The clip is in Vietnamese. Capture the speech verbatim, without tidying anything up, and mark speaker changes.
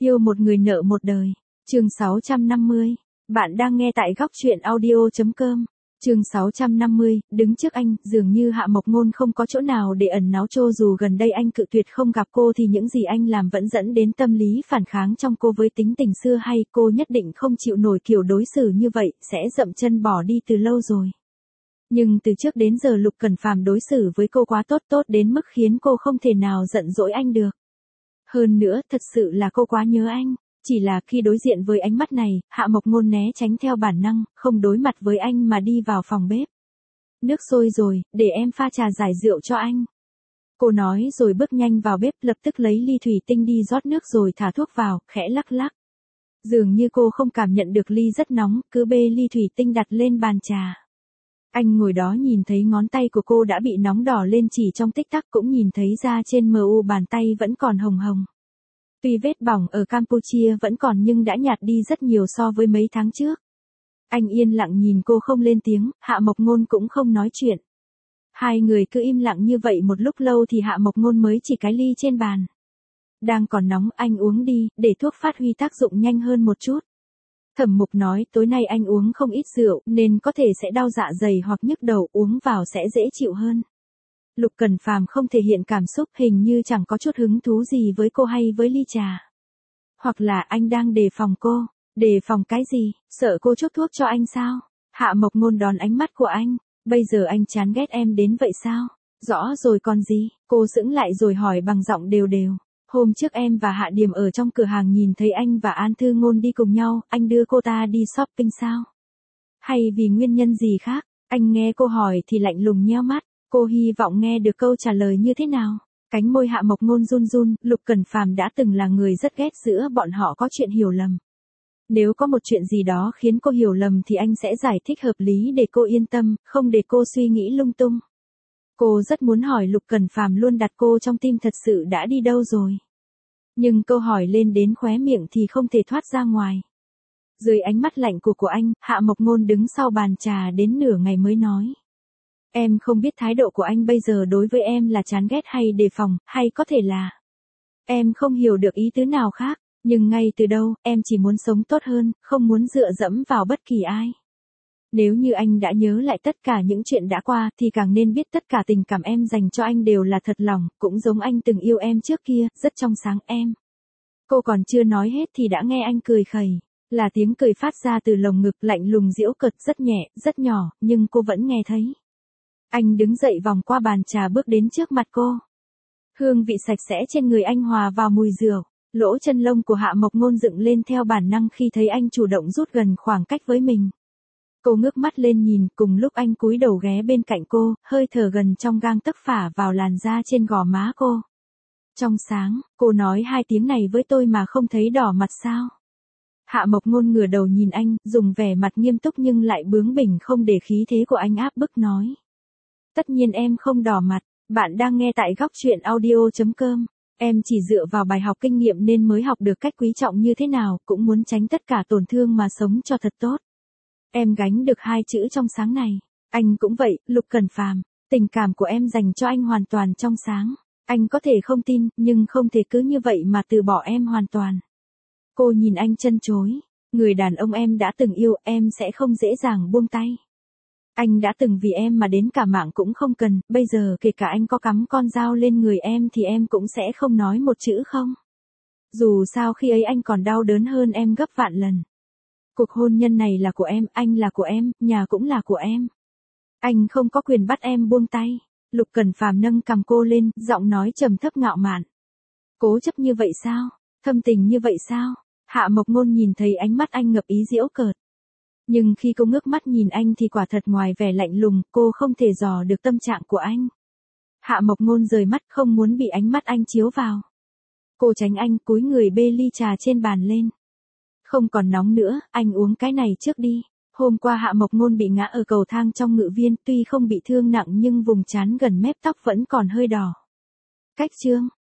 Speaker 1: Yêu một người nợ một đời. Chương sáu trăm năm mươi. Bạn đang nghe tại góc truyện audio chấm com. Chương sáu trăm năm mươi, đứng trước anh, dường như Hạ Mộc Ngôn không có chỗ nào để ẩn náu, cho dù gần đây anh cự tuyệt không gặp cô thì những gì anh làm vẫn dẫn đến tâm lý phản kháng trong cô. Với tính tình xưa hay, cô nhất định không chịu nổi kiểu đối xử như vậy, sẽ dậm chân bỏ đi từ lâu rồi. Nhưng từ trước đến giờ Lục Cẩn Phàm đối xử với cô quá tốt, tốt đến mức khiến cô không thể nào giận dỗi anh được. Hơn nữa, thật sự là cô quá nhớ anh. Chỉ là khi đối diện với ánh mắt này, Hạ Mộc Ngôn né tránh theo bản năng, không đối mặt với anh mà đi vào phòng bếp. Nước sôi rồi, để em pha trà giải rượu cho anh. Cô nói rồi bước nhanh vào bếp, lập tức lấy ly thủy tinh đi rót nước rồi thả thuốc vào, khẽ lắc lắc. Dường như cô không cảm nhận được ly rất nóng, cứ bê ly thủy tinh đặt lên bàn trà. Anh ngồi đó nhìn thấy ngón tay của cô đã bị nóng đỏ lên chỉ trong tích tắc, cũng nhìn thấy da trên mờ u bàn tay vẫn còn hồng hồng. Tuy vết bỏng ở Campuchia vẫn còn nhưng đã nhạt đi rất nhiều so với mấy tháng trước. Anh yên lặng nhìn cô không lên tiếng, Hạ Mộc Ngôn cũng không nói chuyện. Hai người cứ im lặng như vậy một lúc lâu thì Hạ Mộc Ngôn mới chỉ cái ly trên bàn. Đang còn nóng, anh uống đi, để thuốc phát huy tác dụng nhanh hơn một chút. Thẩm Mục nói tối nay anh uống không ít rượu nên có thể sẽ đau dạ dày hoặc nhức đầu, uống vào sẽ dễ chịu hơn. Lục Cẩn Phàm không thể hiện cảm xúc, hình như chẳng có chút hứng thú gì với cô hay với ly trà. Hoặc là anh đang đề phòng cô. Đề phòng cái gì? Sợ cô chuốc thuốc cho anh sao? Hạ Mộc Ngôn đón ánh mắt của anh. Bây giờ anh chán ghét em đến vậy sao? Rõ rồi còn gì? Cô sững lại rồi hỏi bằng giọng đều đều. Hôm trước em và Hạ Điềm ở trong cửa hàng nhìn thấy anh và An Thư Ngôn đi cùng nhau, anh đưa cô ta đi shopping sao? Hay vì nguyên nhân gì khác? Anh nghe cô hỏi thì lạnh lùng nheo mắt. Cô hy vọng nghe được câu trả lời như thế nào. Cánh môi Hạ Mộc Ngôn run run, Lục Cẩn Phàm đã từng là người rất ghét giữa bọn họ có chuyện hiểu lầm. Nếu có một chuyện gì đó khiến cô hiểu lầm thì anh sẽ giải thích hợp lý để cô yên tâm, không để cô suy nghĩ lung tung. Cô rất muốn hỏi Lục Cẩn Phàm luôn đặt cô trong tim thật sự đã đi đâu rồi. Nhưng câu hỏi lên đến khóe miệng thì không thể thoát ra ngoài. Dưới ánh mắt lạnh của của anh, Hạ Mộc Ngôn đứng sau bàn trà đến nửa ngày mới nói. Em không biết thái độ của anh bây giờ đối với em là chán ghét hay đề phòng, hay có thể là... Em không hiểu được ý tứ nào khác, nhưng ngay từ đầu, em chỉ muốn sống tốt hơn, không muốn dựa dẫm vào bất kỳ ai. Nếu như anh đã nhớ lại tất cả những chuyện đã qua thì càng nên biết tất cả tình cảm em dành cho anh đều là thật lòng, cũng giống anh từng yêu em trước kia, rất trong sáng em. Cô còn chưa nói hết thì đã nghe anh cười khẩy, là tiếng cười phát ra từ lồng ngực lạnh lùng giễu cợt, rất nhẹ, rất nhỏ, nhưng cô vẫn nghe thấy. Anh đứng dậy vòng qua bàn trà bước đến trước mặt cô. Hương vị sạch sẽ trên người anh hòa vào mùi rượu, lỗ chân lông của Hạ Mộc Ngôn dựng lên theo bản năng khi thấy anh chủ động rút gần khoảng cách với mình. Cô ngước mắt lên nhìn, cùng lúc anh cúi đầu ghé bên cạnh cô, hơi thở gần trong gang tấc phả vào làn da trên gò má cô. Trong sáng, cô nói hai tiếng này với tôi mà không thấy đỏ mặt sao? Hạ Mộc Ngôn ngửa đầu nhìn anh, dùng vẻ mặt nghiêm túc nhưng lại bướng bỉnh không để khí thế của anh áp bức nói. Tất nhiên em không đỏ mặt, bạn đang nghe tại góc truyện audio chấm com. Em chỉ dựa vào bài học kinh nghiệm nên mới học được cách quý trọng như thế nào, cũng muốn tránh tất cả tổn thương mà sống cho thật tốt. Em gánh được hai chữ trong sáng này. Anh cũng vậy, Lục Cẩn Phàm. Tình cảm của em dành cho anh hoàn toàn trong sáng. Anh có thể không tin, nhưng không thể cứ như vậy mà từ bỏ em hoàn toàn. Cô nhìn anh chân chối. Người đàn ông em đã từng yêu, em sẽ không dễ dàng buông tay. Anh đã từng vì em mà đến cả mạng cũng không cần, bây giờ kể cả anh có cắm con dao lên người em thì em cũng sẽ không nói một chữ không. Dù sao khi ấy anh còn đau đớn hơn em gấp vạn lần. Cuộc hôn nhân này là của em, anh là của em, nhà cũng là của em. Anh không có quyền bắt em buông tay. Lục Cẩn Phàm nâng cằm cô lên, giọng nói trầm thấp ngạo mạn. Cố chấp như vậy sao? Thâm tình như vậy sao? Hạ Mộc Ngôn nhìn thấy ánh mắt anh ngập ý giễu cợt. Nhưng khi cô ngước mắt nhìn anh thì quả thật ngoài vẻ lạnh lùng, cô không thể dò được tâm trạng của anh. Hạ Mộc Ngôn rời mắt không muốn bị ánh mắt anh chiếu vào. Cô tránh anh, cúi người bê ly trà trên bàn lên. Không còn nóng nữa, anh uống cái này trước đi. Hôm qua Hạ Mộc Ngôn bị ngã ở cầu thang trong ngự viên, tuy không bị thương nặng nhưng vùng trán gần mép tóc vẫn còn hơi đỏ. Cách chương,